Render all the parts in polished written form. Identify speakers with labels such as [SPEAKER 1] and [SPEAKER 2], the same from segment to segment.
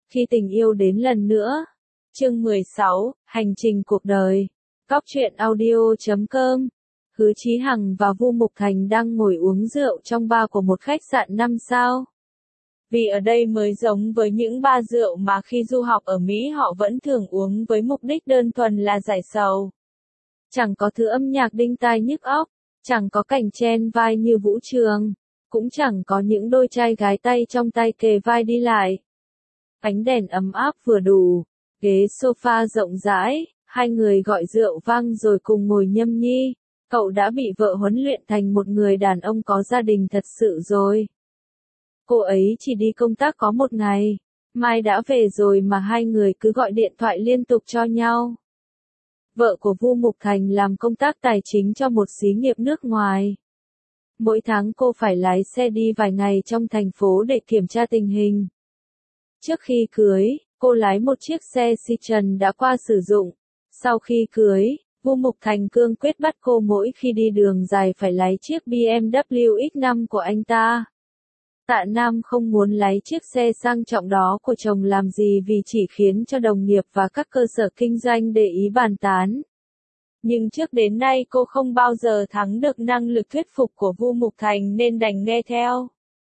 [SPEAKER 1] Khi tình yêu đến lần nữa. Chương 16, Hành trình cuộc đời. Góc truyện audio.com. Hứa Chí Hằng và Vu Mục Thành đang ngồi uống rượu trong bar của một khách sạn 5 sao. Vì ở đây mới giống với những bar rượu mà khi du học ở Mỹ họ vẫn thường uống với mục đích đơn thuần là giải sầu. Chẳng có thứ âm nhạc đinh tai nhức óc, chẳng có cảnh chen vai như vũ trường, cũng chẳng có những đôi trai gái tay trong tay kề vai đi lại. Ánh đèn ấm áp vừa đủ, ghế sofa rộng rãi, hai người gọi rượu vang rồi cùng ngồi nhâm nhi. Cậu đã bị vợ huấn luyện thành một người đàn ông có gia đình thật sự rồi. Cô ấy chỉ đi công tác có một ngày, mai đã về rồi mà hai người cứ gọi điện thoại liên tục cho nhau. Vợ của Vu Mục Thành làm công tác tài chính cho một xí nghiệp nước ngoài. Mỗi tháng cô phải lái xe đi vài ngày trong thành phố để kiểm tra tình hình. Trước khi cưới, cô lái một chiếc xe Citroen đã qua sử dụng. Sau khi cưới, Vu Mục Thành cương quyết bắt cô mỗi khi đi đường dài phải lái chiếc BMW X5 của anh ta. Tạ Nam không muốn lái chiếc xe sang trọng đó của chồng làm gì vì chỉ khiến cho đồng nghiệp và các cơ sở kinh doanh để ý bàn tán. Nhưng trước đến nay cô không bao giờ thắng được năng lực thuyết phục của Vu Mục Thành nên đành nghe theo.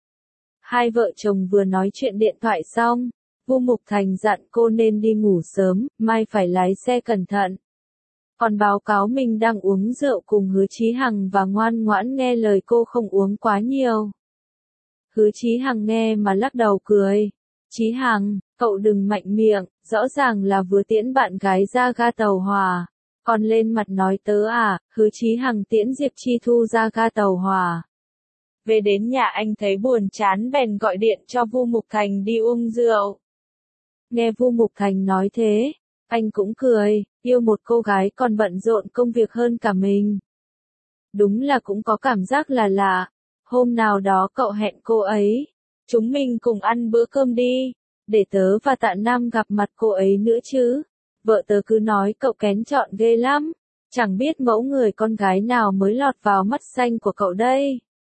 [SPEAKER 1] Hai vợ chồng vừa nói chuyện điện thoại xong, Vu Mục Thành dặn cô nên đi ngủ sớm, mai phải lái xe cẩn thận. Còn báo cáo mình đang uống rượu cùng Hứa Chí Hằng và ngoan ngoãn nghe lời cô không uống quá nhiều. Hứa Chí Hằng nghe mà lắc đầu cười. Chí Hằng, cậu đừng mạnh miệng, rõ ràng là vừa tiễn bạn gái ra ga tàu hỏa. Còn lên mặt nói tớ à, Hứa Chí Hằng tiễn Diệp Chi Thu ra ga tàu hỏa. Về đến nhà anh thấy buồn chán bèn gọi điện cho Vu Mục Thành đi uống rượu. Nghe Vu Mục Thành nói thế, anh cũng cười, yêu một cô gái còn bận rộn công việc hơn cả mình. Đúng là cũng có cảm giác là lạ. Hôm nào đó cậu hẹn cô ấy, chúng mình cùng ăn bữa cơm đi, để tớ và Tạ Nam gặp mặt cô ấy nữa chứ. Vợ tớ cứ nói cậu kén chọn ghê lắm, chẳng biết mẫu người con gái nào mới lọt vào mắt xanh của cậu đây.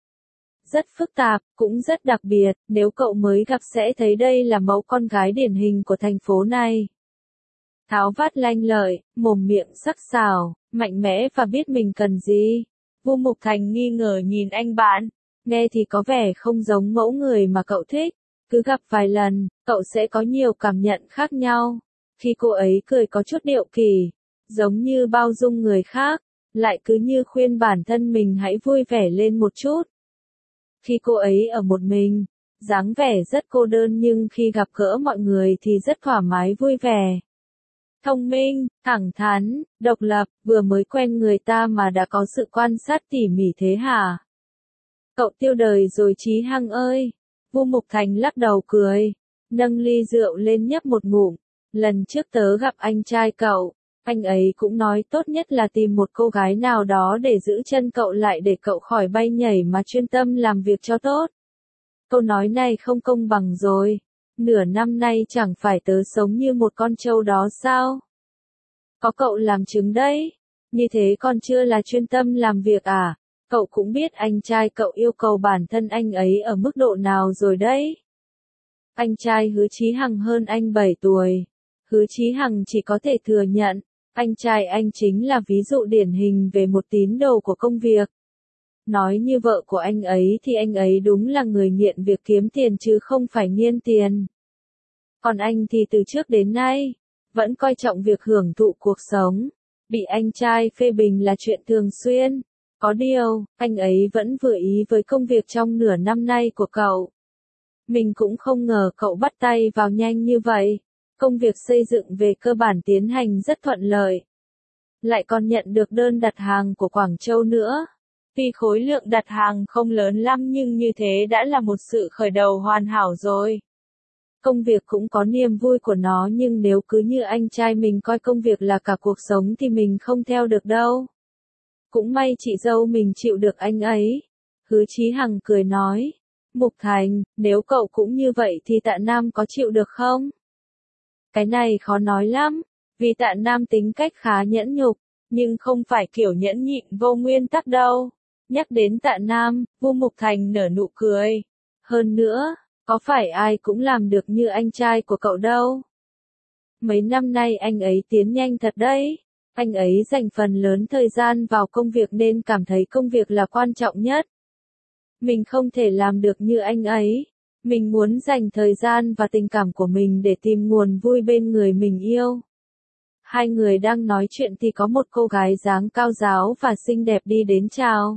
[SPEAKER 1] Rất phức tạp, cũng rất đặc biệt, nếu cậu mới gặp sẽ thấy đây là mẫu con gái điển hình của thành phố này. Tháo vát lanh lợi, mồm miệng sắc sảo, mạnh mẽ và biết mình cần gì. Vu Mục Thành nghi ngờ nhìn anh bạn, nghe thì có vẻ không giống mẫu người mà cậu thích. Cứ gặp vài lần, cậu sẽ có nhiều cảm nhận khác nhau. Khi cô ấy cười có chút điệu kỳ, giống như bao dung người khác, lại cứ như khuyên bản thân mình hãy vui vẻ lên một chút. Khi cô ấy ở một mình, dáng vẻ rất cô đơn nhưng khi gặp gỡ mọi người thì rất thoải mái vui vẻ. Thông minh, thẳng thắn, độc lập, vừa mới quen người ta mà đã có sự quan sát tỉ mỉ thế hả? Cậu tiêu đời rồi Chí Hằng ơi. Vu Mục Thành lắc đầu cười, nâng ly rượu lên nhấp một ngụm. Lần trước tớ gặp anh trai cậu, anh ấy cũng nói tốt nhất là tìm một cô gái nào đó để giữ chân cậu lại để cậu khỏi bay nhảy mà chuyên tâm làm việc cho tốt. Câu nói này không công bằng rồi. Nửa năm nay chẳng phải tớ sống như một con trâu đó sao? Có cậu làm chứng đấy. Như thế còn chưa là chuyên tâm làm việc à? Cậu cũng biết anh trai cậu yêu cầu bản thân anh ấy ở mức độ nào rồi đấy. Anh trai Hứa Chí Hằng hơn anh 7 tuổi. Hứa Chí Hằng chỉ có thể thừa nhận, anh trai anh chính là ví dụ điển hình về một tín đồ của công việc. Nói như vợ của anh ấy thì anh ấy đúng là người nghiện việc kiếm tiền chứ không phải nghiên tiền. Còn anh thì từ trước đến nay, vẫn coi trọng việc hưởng thụ cuộc sống. Bị anh trai phê bình là chuyện thường xuyên. Có điều, anh ấy vẫn vừa ý với công việc trong nửa năm nay của cậu. Mình cũng không ngờ cậu bắt tay vào nhanh như vậy. Công việc xây dựng về cơ bản tiến hành rất thuận lợi. Lại còn nhận được đơn đặt hàng của Quảng Châu nữa. Tuy khối lượng đặt hàng không lớn lắm nhưng như thế đã là một sự khởi đầu hoàn hảo rồi. Công việc cũng có niềm vui của nó nhưng nếu cứ như anh trai mình coi công việc là cả cuộc sống thì mình không theo được đâu. Cũng may chị dâu mình chịu được anh ấy. Hứa Chí Hằng cười nói. Mục Thành, nếu cậu cũng như vậy thì Tạ Nam có chịu được không? Cái này khó nói lắm, vì Tạ Nam tính cách khá nhẫn nhục, nhưng không phải kiểu nhẫn nhịn vô nguyên tắc đâu. Nhắc đến Tạ Nam, Vu Mục Thành nở nụ cười. Hơn nữa, Có phải ai cũng làm được như anh trai của cậu đâu. Mấy năm nay anh ấy tiến nhanh thật đấy. Anh ấy dành phần lớn thời gian vào công việc nên cảm thấy công việc là quan trọng nhất. Mình không thể làm được như anh ấy. Mình muốn dành thời gian và tình cảm của mình để tìm nguồn vui bên người mình yêu. Hai người đang nói chuyện thì có một cô gái dáng cao ráo và xinh đẹp đi đến chào.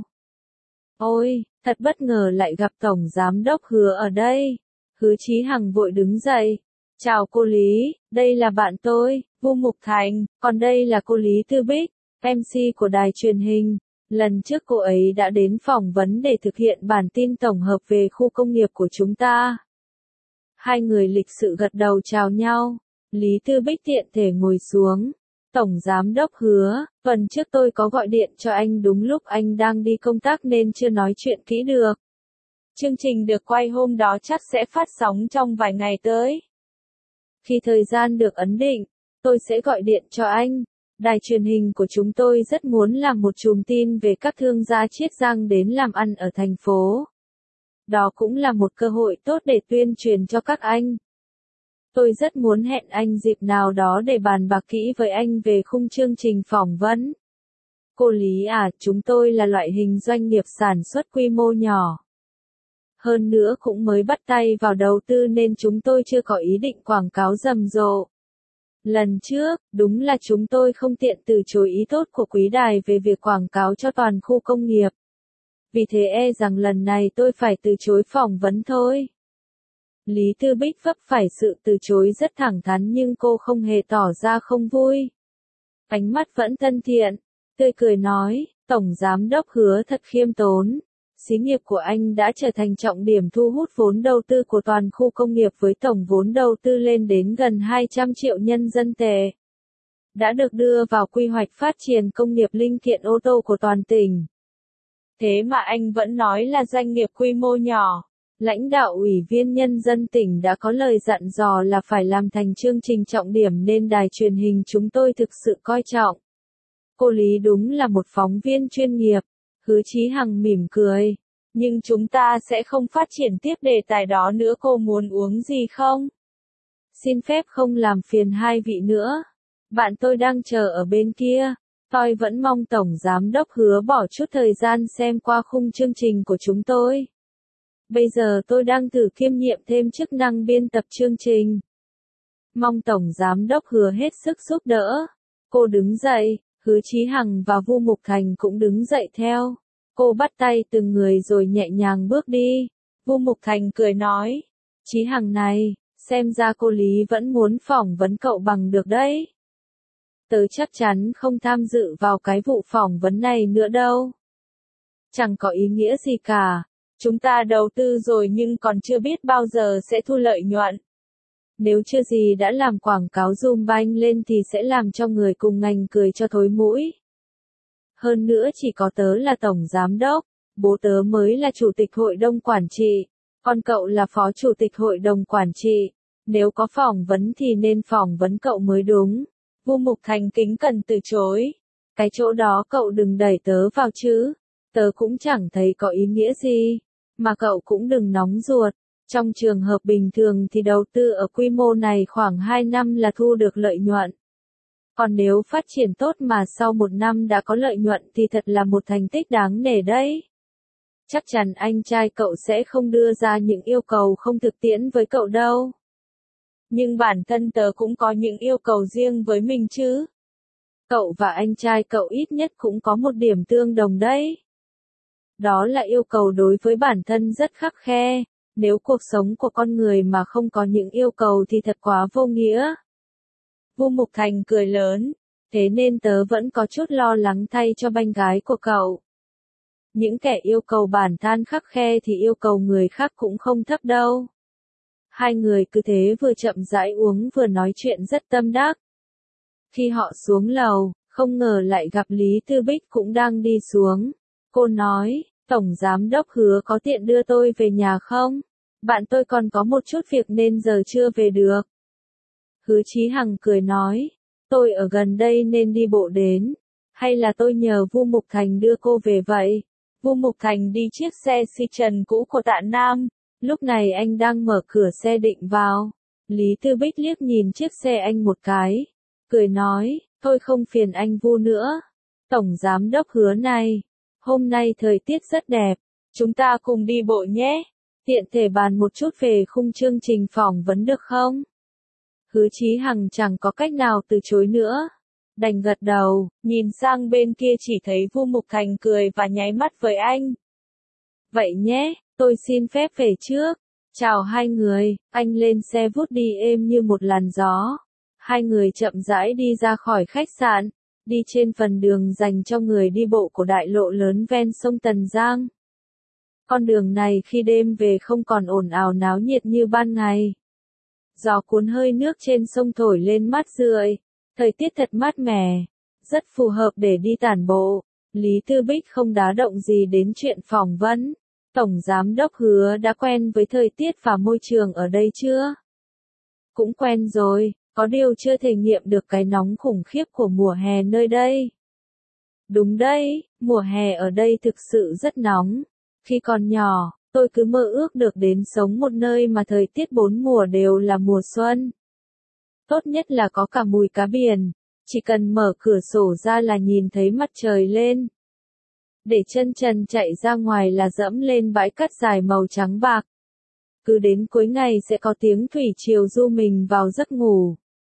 [SPEAKER 1] Ôi, thật bất ngờ lại gặp Tổng Giám đốc Hứa ở đây. Hứa Chí Hằng vội đứng dậy. Chào cô Lý, đây là bạn tôi, Vu Mục Thành, còn đây là cô Lý Tư Bích, MC của đài truyền hình. Lần trước cô ấy đã đến phỏng vấn để thực hiện bản tin tổng hợp về khu công nghiệp của chúng ta. Hai người lịch sự gật đầu chào nhau. Lý Tư Bích tiện thể ngồi xuống. Tổng Giám đốc Hứa, tuần trước tôi có gọi điện cho anh đúng lúc anh đang đi công tác nên chưa nói chuyện kỹ được. Chương trình được quay hôm đó chắc sẽ phát sóng trong vài ngày tới. Khi thời gian được ấn định, tôi sẽ gọi điện cho anh. Đài truyền hình của chúng tôi rất muốn làm một chùm tin về các thương gia Chiết Giang đến làm ăn ở thành phố. Đó cũng là một cơ hội tốt để tuyên truyền cho các anh. Tôi rất muốn hẹn anh dịp nào đó để bàn bạc kỹ với anh về khung chương trình phỏng vấn. Cô Lý à, chúng tôi là loại hình doanh nghiệp sản xuất quy mô nhỏ. Hơn nữa cũng mới bắt tay vào đầu tư nên chúng tôi chưa có ý định quảng cáo rầm rộ. Lần trước, đúng là chúng tôi không tiện từ chối ý tốt của quý đài về việc quảng cáo cho toàn khu công nghiệp. Vì thế rằng lần này tôi phải từ chối phỏng vấn thôi. Lý Tư Bích vấp phải sự từ chối rất thẳng thắn nhưng cô không hề tỏ ra không vui. Ánh mắt vẫn thân thiện, tươi cười nói, Tổng Giám đốc Hứa thật khiêm tốn. Xí nghiệp của anh đã trở thành trọng điểm thu hút vốn đầu tư của toàn khu công nghiệp với tổng vốn đầu tư lên đến gần 200 triệu nhân dân tệ. Đã được đưa vào quy hoạch phát triển công nghiệp linh kiện ô tô của toàn tỉnh. Thế mà anh vẫn nói là doanh nghiệp quy mô nhỏ. Lãnh đạo Ủy viên Nhân dân tỉnh đã có lời dặn dò là phải làm thành chương trình trọng điểm nên đài truyền hình chúng tôi thực sự coi trọng. Cô Lý đúng là một phóng viên chuyên nghiệp. Hứa Chí Hằng mỉm cười. Nhưng chúng ta sẽ không phát triển tiếp đề tài đó nữa, cô muốn uống gì không? Xin phép không làm phiền hai vị nữa. Bạn tôi đang chờ ở bên kia. Tôi vẫn mong Tổng Giám đốc Hứa bỏ chút thời gian xem qua khung chương trình của chúng tôi. Bây giờ tôi đang thử kiêm nhiệm thêm chức năng biên tập chương trình. Mong Tổng Giám đốc Hứa hết sức giúp đỡ. Cô đứng dậy, Hứa Chí Hằng và Vu Mục Thành cũng đứng dậy theo. Cô bắt tay từng người rồi nhẹ nhàng bước đi. Vu Mục Thành cười nói, Chí Hằng này, xem ra cô Lý vẫn muốn phỏng vấn cậu bằng được đấy. Tớ chắc chắn không tham dự vào cái vụ phỏng vấn này nữa đâu. Chẳng có ý nghĩa gì cả. Chúng ta đầu tư rồi nhưng còn chưa biết bao giờ sẽ thu lợi nhuận. Nếu chưa gì đã làm quảng cáo zoom banh lên thì sẽ làm cho người cùng ngành cười cho thối mũi. Hơn nữa chỉ có tớ là tổng giám đốc, bố tớ mới là chủ tịch hội đồng quản trị, còn cậu là phó chủ tịch hội đồng quản trị. Nếu có phỏng vấn thì nên phỏng vấn cậu mới đúng. Vu Mục Thành kính cẩn từ chối. Cái chỗ đó cậu đừng đẩy tớ vào chứ. Tớ cũng chẳng thấy có ý nghĩa gì. Mà cậu cũng đừng nóng ruột. Trong trường hợp bình thường thì đầu tư ở quy mô này khoảng 2 năm là thu được lợi nhuận. Còn nếu phát triển tốt mà sau 1 năm đã có lợi nhuận thì thật là một thành tích đáng nể đấy. Chắc chắn anh trai cậu sẽ không đưa ra những yêu cầu không thực tiễn với cậu đâu. Nhưng bản thân tớ cũng có những yêu cầu riêng với mình chứ. Cậu và anh trai cậu ít nhất cũng có một điểm tương đồng đấy. Đó là yêu cầu đối với bản thân rất khắt khe. Nếu cuộc sống của con người mà không có những yêu cầu thì thật quá vô nghĩa. Vu Mục Thành cười lớn. Thế nên tớ vẫn có chút lo lắng thay cho banh gái của cậu. Những kẻ yêu cầu bản thân khắt khe thì yêu cầu người khác cũng không thấp đâu. Hai người cứ thế vừa chậm rãi uống vừa nói chuyện rất tâm đắc. Khi họ xuống lầu, không ngờ lại gặp Lý Tư Bích cũng đang đi xuống. Cô nói, Tổng Giám đốc Hứa có tiện đưa tôi về nhà không? Bạn tôi còn có một chút việc nên giờ chưa về được. Hứa Chí Hằng cười nói, tôi ở gần đây nên đi bộ đến. Hay là tôi nhờ Vu Mục Thành đưa cô về vậy? Vu Mục Thành đi chiếc xe si trần cũ của Tạ Nam. Lúc này anh đang mở cửa xe định vào. Lý Tư Bích liếc nhìn chiếc xe anh một cái, cười nói, thôi không phiền anh Vu nữa. Tổng giám đốc Hứa này, hôm nay thời tiết rất đẹp, chúng ta cùng đi bộ nhé. Tiện thể bàn một chút về khung chương trình phỏng vấn được không? Hứa Chí Hằng chẳng có cách nào từ chối nữa. Đành gật đầu, nhìn sang bên kia chỉ thấy Vu Mục Thành cười và nháy mắt với anh. Vậy nhé, tôi xin phép về trước. Chào hai người, anh lên xe vút đi êm như một làn gió. Hai người chậm rãi đi ra khỏi khách sạn, đi trên phần đường dành cho người đi bộ của đại lộ lớn ven sông Tần Giang. Con đường này khi đêm về không còn ồn ào náo nhiệt như ban ngày. Gió cuốn hơi nước trên sông thổi lên mát rượi, thời tiết thật mát mẻ, rất phù hợp để đi tản bộ. Lý Tư Bích không đá động gì đến chuyện phỏng vấn. Tổng giám đốc Hứa đã quen với thời tiết và môi trường ở đây chưa? Cũng quen rồi, có điều chưa thể nghiệm được cái nóng khủng khiếp của mùa hè nơi đây. Đúng đấy, mùa hè ở đây thực sự rất nóng. Khi còn nhỏ, tôi cứ mơ ước được đến sống một nơi mà thời tiết bốn mùa đều là mùa xuân. Tốt nhất là có cả mùi cá biển, chỉ cần mở cửa sổ ra là nhìn thấy mặt trời lên. Để chân trần chạy ra ngoài là dẫm lên bãi cát dài màu trắng bạc. Cứ đến cuối ngày sẽ có tiếng thủy triều du mình vào giấc ngủ.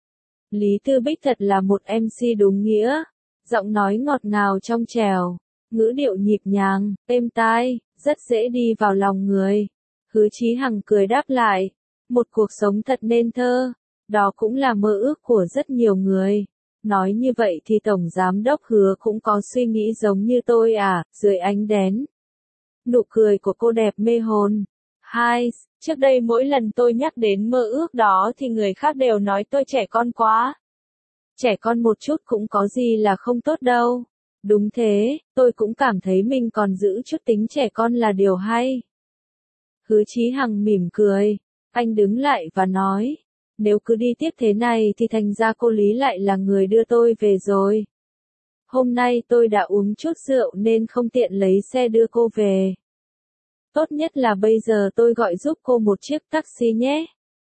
[SPEAKER 1] Lý Tư Bích thật là một MC đúng nghĩa, giọng nói ngọt ngào trong trẻo, ngữ điệu nhịp nhàng, êm tai, rất dễ đi vào lòng người. Hứa Chí Hằng cười đáp lại, một cuộc sống thật nên thơ, đó cũng là mơ ước của rất nhiều người. Nói như vậy thì Tổng Giám đốc Hứa cũng có suy nghĩ giống như tôi à, dưới ánh đèn. Nụ cười của cô đẹp mê hồn. Hai, trước đây mỗi lần tôi nhắc đến mơ ước đó thì người khác đều nói tôi trẻ con quá. Trẻ con một chút cũng có gì là không tốt đâu. Đúng thế, tôi cũng cảm thấy mình còn giữ chút tính trẻ con là điều hay. Hứa Chí Hằng mỉm cười, anh đứng lại và nói, nếu cứ đi tiếp thế này thì thành ra cô Lý lại là người đưa tôi về rồi. Hôm nay tôi đã uống chút rượu nên không tiện lấy xe đưa cô về. Tốt nhất là bây giờ tôi gọi giúp cô một chiếc taxi nhé.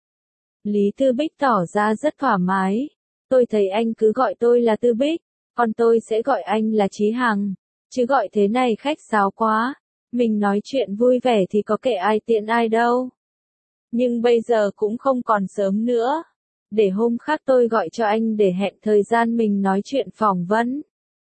[SPEAKER 1] Lý Tư Bích tỏ ra rất thoải mái. Tôi thấy anh cứ gọi tôi là Tư Bích, còn tôi sẽ gọi anh là Chí Hằng. Chứ gọi thế này khách sáo quá. Mình nói chuyện vui vẻ thì có kệ ai tiện ai đâu. Nhưng bây giờ cũng không còn sớm nữa. Để hôm khác tôi gọi cho anh để hẹn thời gian mình nói chuyện phỏng vấn.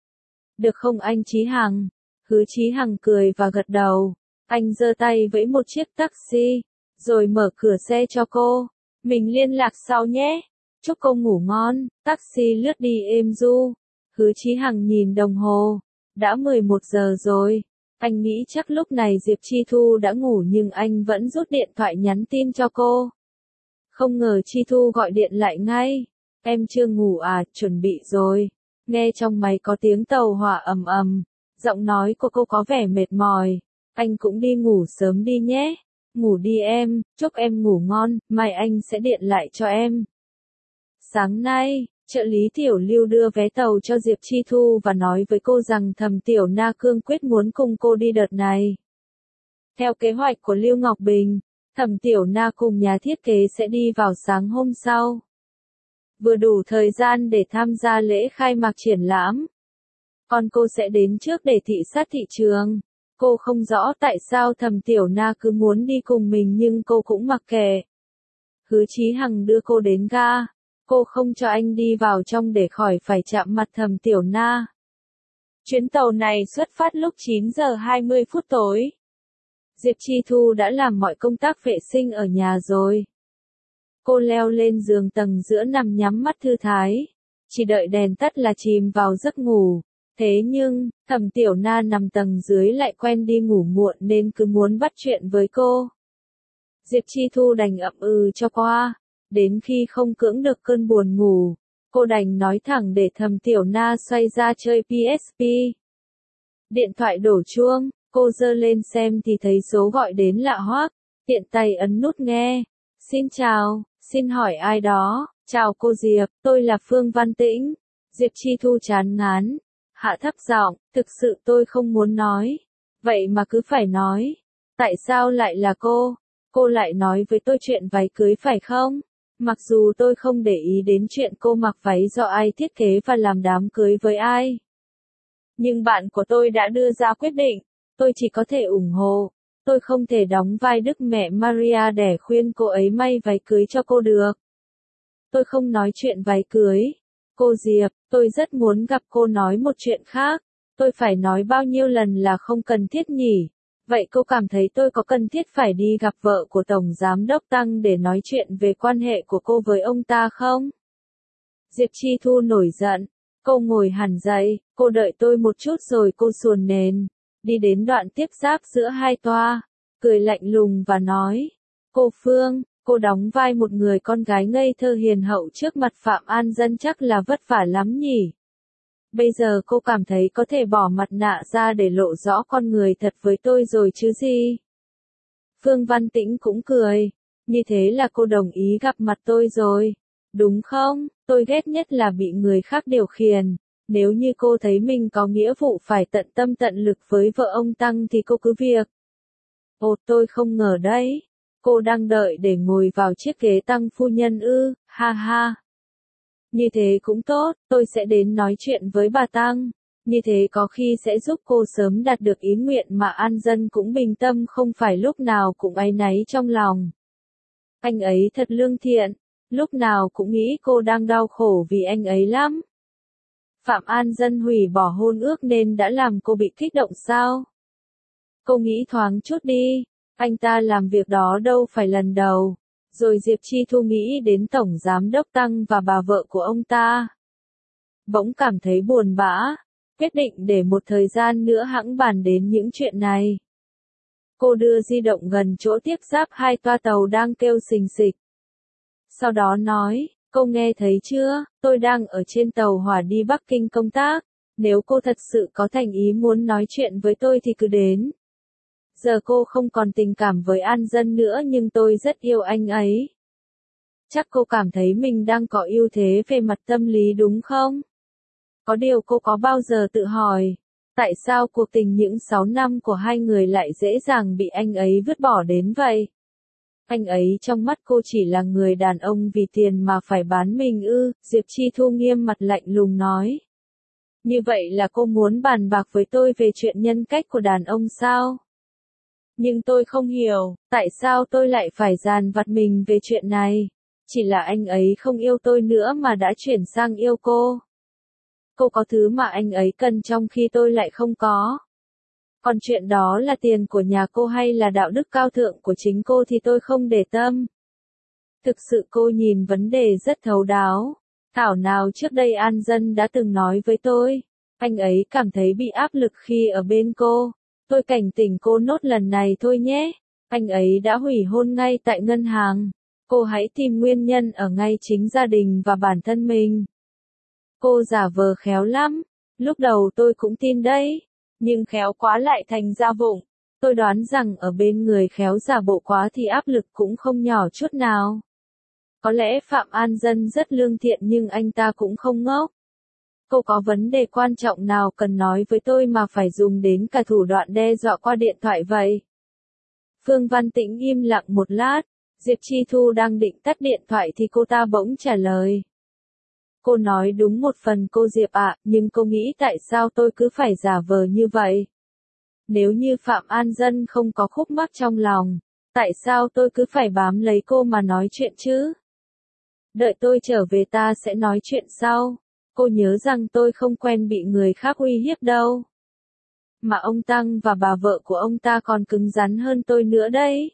[SPEAKER 1] Được không anh Chí Hằng? Hứa Chí Hằng cười và gật đầu. Anh giơ tay vẫy một chiếc taxi, rồi mở cửa xe cho cô. Mình liên lạc sau nhé. Chúc cô ngủ ngon. Taxi lướt đi êm du. Hứa Chí Hằng nhìn đồng hồ. Đã 11 giờ rồi. Anh nghĩ chắc lúc này Diệp Chi Thu đã ngủ nhưng anh vẫn rút điện thoại nhắn tin cho cô. Không ngờ Chi Thu gọi điện lại ngay. Em chưa ngủ à, chuẩn bị rồi. Nghe trong máy có tiếng tàu hỏa ầm ầm. Giọng nói của cô có vẻ mệt mỏi. Anh cũng đi ngủ sớm đi nhé. Ngủ đi em, chúc em ngủ ngon, mai anh sẽ điện lại cho em. Sáng nay, trợ lý Tiểu Lưu đưa vé tàu cho Diệp Chi Thu và nói với cô rằng Thẩm Tiểu Na cương quyết muốn cùng cô đi đợt này. Theo kế hoạch của Lưu Ngọc Bình, Thẩm Tiểu Na cùng nhà thiết kế sẽ đi vào sáng hôm sau. Vừa đủ thời gian để tham gia lễ khai mạc triển lãm. Còn cô sẽ đến trước để thị sát thị trường. Cô không rõ tại sao Thẩm Tiểu Na cứ muốn đi cùng mình nhưng cô cũng mặc kệ. Hứa Chí Hằng đưa cô đến ga. Cô không cho anh đi vào trong để khỏi phải chạm mặt Thẩm Tiểu Na. Chuyến tàu này xuất phát lúc 9 giờ 20 phút tối. Diệp Chi Thu đã làm mọi công tác vệ sinh ở nhà rồi. Cô leo lên giường tầng giữa nằm nhắm mắt thư thái. Chỉ đợi đèn tắt là chìm vào giấc ngủ. Thế nhưng, Thẩm Tiểu Na nằm tầng dưới lại quen đi ngủ muộn nên cứ muốn bắt chuyện với cô. Diệp Chi Thu đành ậm ừ cho qua. Đến khi không cưỡng được cơn buồn ngủ, cô đành nói thẳng để Thẩm Tiểu Na xoay ra chơi PSP. Điện thoại đổ chuông, cô giơ lên xem thì thấy số gọi đến lạ hoắc, tiện tay ấn nút nghe. Xin chào, xin hỏi ai đó? Chào cô Diệp, tôi là Phương Văn Tĩnh. Diệp Chi Thu chán ngán, hạ thấp giọng, thực sự tôi không muốn nói. Vậy mà cứ phải nói. Tại sao lại là cô? Cô lại nói với tôi chuyện váy cưới phải không? Mặc dù tôi không để ý đến chuyện cô mặc váy do ai thiết kế và làm đám cưới với ai. Nhưng bạn của tôi đã đưa ra quyết định, tôi chỉ có thể ủng hộ. Tôi không thể đóng vai Đức Mẹ Maria để khuyên cô ấy may váy cưới cho cô được. Tôi không nói chuyện váy cưới. Cô Diệp, tôi rất muốn gặp cô nói một chuyện khác. Tôi phải nói bao nhiêu lần là không cần thiết nhỉ? Vậy cô cảm thấy tôi có cần thiết phải đi gặp vợ của Tổng Giám đốc Tăng để nói chuyện về quan hệ của cô với ông ta không? Diệp Chi Thu nổi giận. Cô ngồi hẳn dậy, cô đợi tôi một chút rồi cô xuồn nền. Đi đến đoạn tiếp giáp giữa hai toa. Cười lạnh lùng và nói. Cô Phương, cô đóng vai một người con gái ngây thơ hiền hậu trước mặt Phạm An Dân chắc là vất vả lắm nhỉ? Bây giờ cô cảm thấy có thể bỏ mặt nạ ra để lộ rõ con người thật với tôi rồi chứ gì? Phương Văn Tĩnh cũng cười. Như thế là cô đồng ý gặp mặt tôi rồi. Đúng không? Tôi ghét nhất là bị người khác điều khiển. Nếu như cô thấy mình có nghĩa vụ phải tận tâm tận lực với vợ ông Tăng thì cô cứ việc. Ồ, tôi không ngờ đấy. Cô đang đợi để ngồi vào chiếc ghế Tăng phu nhân ư, ha ha. Như thế cũng tốt, tôi sẽ đến nói chuyện với bà Tăng. Như thế có khi sẽ giúp cô sớm đạt được ý nguyện mà An Dân cũng bình tâm không phải lúc nào cũng áy náy trong lòng. Anh ấy thật lương thiện, lúc nào cũng nghĩ cô đang đau khổ vì anh ấy lắm. Phạm An Dân hủy bỏ hôn ước nên đã làm cô bị kích động sao? Cô nghĩ thoáng chút đi, anh ta làm việc đó đâu phải lần đầu. Rồi Diệp Chi Thu nghĩ đến Tổng Giám đốc Tăng và bà vợ của ông ta. Bỗng cảm thấy buồn bã, quyết định để một thời gian nữa hẵng bàn đến những chuyện này. Cô đưa di động gần chỗ tiếp giáp hai toa tàu đang kêu xình xịch. Sau đó nói, cô nghe thấy chưa, tôi đang ở trên tàu hỏa đi Bắc Kinh công tác. Nếu cô thật sự có thành ý muốn nói chuyện với tôi thì cứ đến. Giờ cô không còn tình cảm với An Dân nữa nhưng tôi rất yêu anh ấy. Chắc cô cảm thấy mình đang có ưu thế về mặt tâm lý đúng không? Có điều cô có bao giờ tự hỏi, tại sao cuộc tình những 6 năm của hai người lại dễ dàng bị anh ấy vứt bỏ đến vậy? Anh ấy trong mắt cô chỉ là người đàn ông vì tiền mà phải bán mình ư, Diệp Chi Thu nghiêm mặt lạnh lùng nói. Như vậy là cô muốn bàn bạc với tôi về chuyện nhân cách của đàn ông sao? Nhưng tôi không hiểu, tại sao tôi lại phải dằn vặt mình về chuyện này? Chỉ là anh ấy không yêu tôi nữa mà đã chuyển sang yêu cô. Cô có thứ mà anh ấy cần trong khi tôi lại không có. Còn chuyện đó là tiền của nhà cô hay là đạo đức cao thượng của chính cô thì tôi không để tâm. Thực sự cô nhìn vấn đề rất thấu đáo. Thảo nào trước đây An Dân đã từng nói với tôi, anh ấy cảm thấy bị áp lực khi ở bên cô. Tôi cảnh tỉnh cô nốt lần này thôi nhé. Anh ấy đã hủy hôn ngay tại ngân hàng. Cô hãy tìm nguyên nhân ở ngay chính gia đình và bản thân mình. Cô giả vờ khéo lắm. Lúc đầu tôi cũng tin đấy. Nhưng khéo quá lại thành ra vụng. Tôi đoán rằng ở bên người khéo giả bộ quá thì áp lực cũng không nhỏ chút nào. Có lẽ Phạm An Dân rất lương thiện nhưng anh ta cũng không ngốc. Cô có vấn đề quan trọng nào cần nói với tôi mà phải dùng đến cả thủ đoạn đe dọa qua điện thoại vậy? Phương Văn Tĩnh im lặng một lát, Diệp Chi Thu đang định tắt điện thoại thì cô ta bỗng trả lời. Cô nói đúng một phần cô Diệp ạ, nhưng cô nghĩ tại sao tôi cứ phải giả vờ như vậy? Nếu như Phạm An Dân không có khúc mắc trong lòng, tại sao tôi cứ phải bám lấy cô mà nói chuyện chứ? Đợi tôi trở về ta sẽ nói chuyện sau. Cô nhớ rằng tôi không quen bị người khác uy hiếp đâu. Mà ông Tăng và bà vợ của ông ta còn cứng rắn hơn tôi nữa đấy.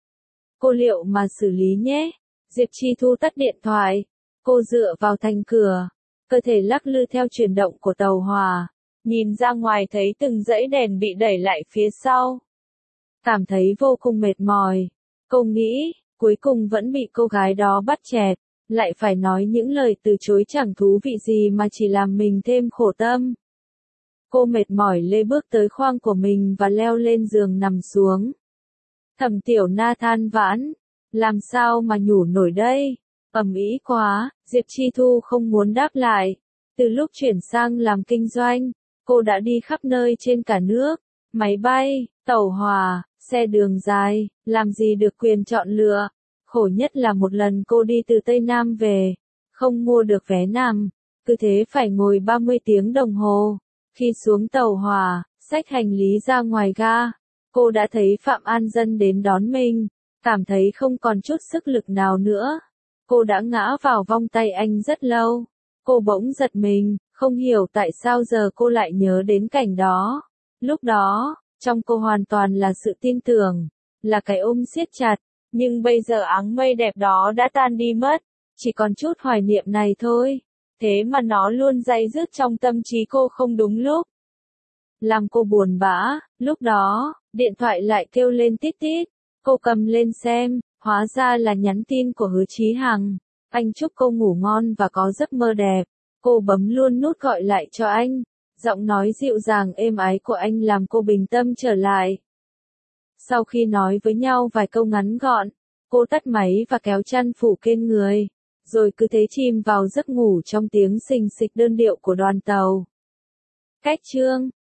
[SPEAKER 1] Cô liệu mà xử lý nhé. Diệp Chi Thu tắt điện thoại. Cô dựa vào thành cửa. Cơ thể lắc lư theo chuyển động của tàu hỏa. Nhìn ra ngoài thấy từng dãy đèn bị đẩy lại phía sau. Cảm thấy vô cùng mệt mỏi. Cô nghĩ, cuối cùng vẫn bị cô gái đó bắt chẹt. Lại phải nói những lời từ chối chẳng thú vị gì mà chỉ làm mình thêm khổ tâm. Cô mệt mỏi lê bước tới khoang của mình và leo lên giường nằm xuống. Thẩm Tiểu Na than vãn, làm sao mà nhủ nổi đây? Ầm ĩ quá, Diệp Chi Thu không muốn đáp lại. Từ lúc chuyển sang làm kinh doanh, cô đã đi khắp nơi trên cả nước, máy bay, tàu hỏa, Xe đường dài, làm gì được quyền chọn lựa. Khổ nhất là một lần cô đi từ Tây Nam về, không mua được vé nằm, cứ thế phải ngồi 30 tiếng đồng hồ. Khi xuống tàu hỏa, xách hành lý ra ngoài ga, cô đã thấy Phạm An Dân đến đón mình, cảm thấy không còn chút sức lực nào nữa. Cô đã ngã vào vòng tay anh rất lâu. Cô bỗng giật mình, không hiểu tại sao giờ cô lại nhớ đến cảnh đó. Lúc đó, trong cô hoàn toàn là sự tin tưởng, là cái ôm siết chặt, nhưng bây giờ áng mây đẹp đó đã tan đi mất, chỉ còn chút hoài niệm này thôi. Thế mà nó luôn day dứt trong tâm trí cô không đúng lúc. Làm cô buồn bã, lúc đó, điện thoại lại kêu lên tít tít. Cô cầm lên xem, hóa ra là nhắn tin của Hứa Chí Hằng. Anh chúc cô ngủ ngon và có giấc mơ đẹp. Cô bấm luôn nút gọi lại cho anh. Giọng nói dịu dàng êm ái của anh làm cô bình tâm trở lại. Sau khi nói với nhau vài câu ngắn gọn, cô tắt máy và kéo chăn phủ trên người, rồi cứ thế chìm vào giấc ngủ trong tiếng xình xịch đơn điệu của đoàn tàu. Cách chương